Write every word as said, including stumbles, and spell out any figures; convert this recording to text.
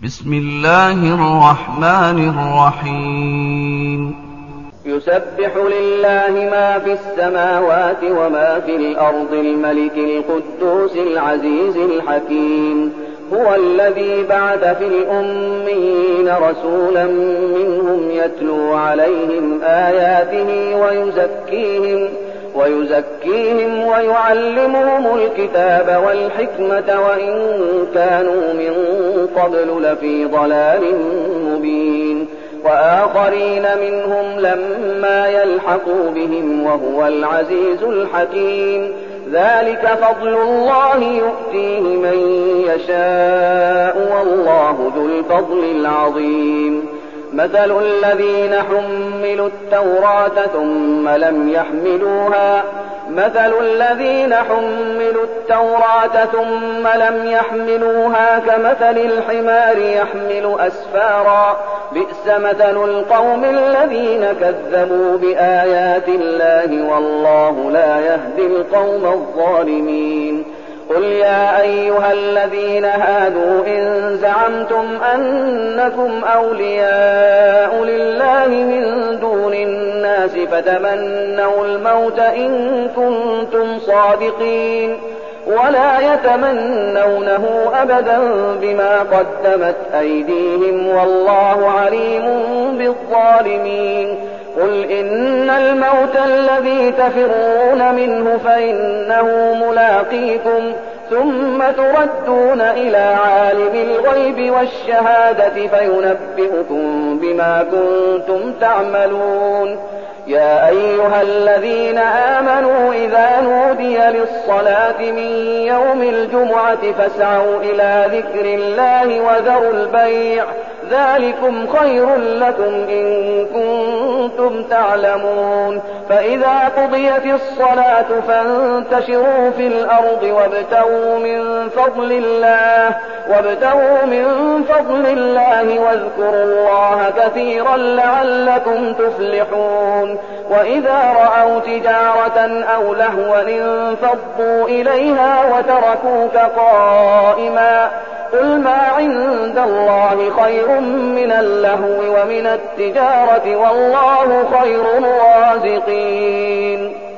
بسم الله الرحمن الرحيم يسبح لله ما في السماوات وما في الأرض الملك القدوس العزيز الحكيم هو الذي بعث في الأميين رسولا منهم يتلو عليهم آياته ويزكيهم ويزكيهم ويعلمهم الكتاب والحكمة وإن كانوا من قبل لفي ضلال مبين وآخرين منهم لما يلحقوا بهم وهو العزيز الحكيم ذلك فضل الله يؤتيه من يشاء والله ذو الفضل العظيم مثل الذين حملوا التوراة ثم لم يحملوها مثل الذين حملوا التوراة ثم لم يحملوها كمثل الحمار يحمل أسفارا بئس مثل القوم الذين كذبوا بآيات الله والله لا يهدي القوم الظالمين قل يا أيها الذين هادوا إن زعمتم أنكم أولياء لله من دون الناس فتمنوا الموت إن كنتم صادقين ولا يتمنونه أبدا بما قدمت أيديهم والله عليم بالظالمين قل إن الموت الذي تفرون منه فإنه ملاقيكم ثم تردون إلى عالم الغيب والشهادة فينبئكم بما كنتم تعملون يا أيها الذين آمنوا إذا نودي للصلاة من يوم الجمعة فاسعوا إلى ذكر الله وذروا البيع ذلكم خير لكم إن كنتم تعلمون فإذا قضيت الصلاة فانتشروا في الأرض وابتغوا من فضل الله وابتغوا من فضل الله واذكروا الله كثيرا لعلكم تفلحون وإذا رأوا تجارة أو لهوا انفضوا إليها وتركوك قائما قل ما عند الله خير من اللهو ومن التجارة والله خير الرازقين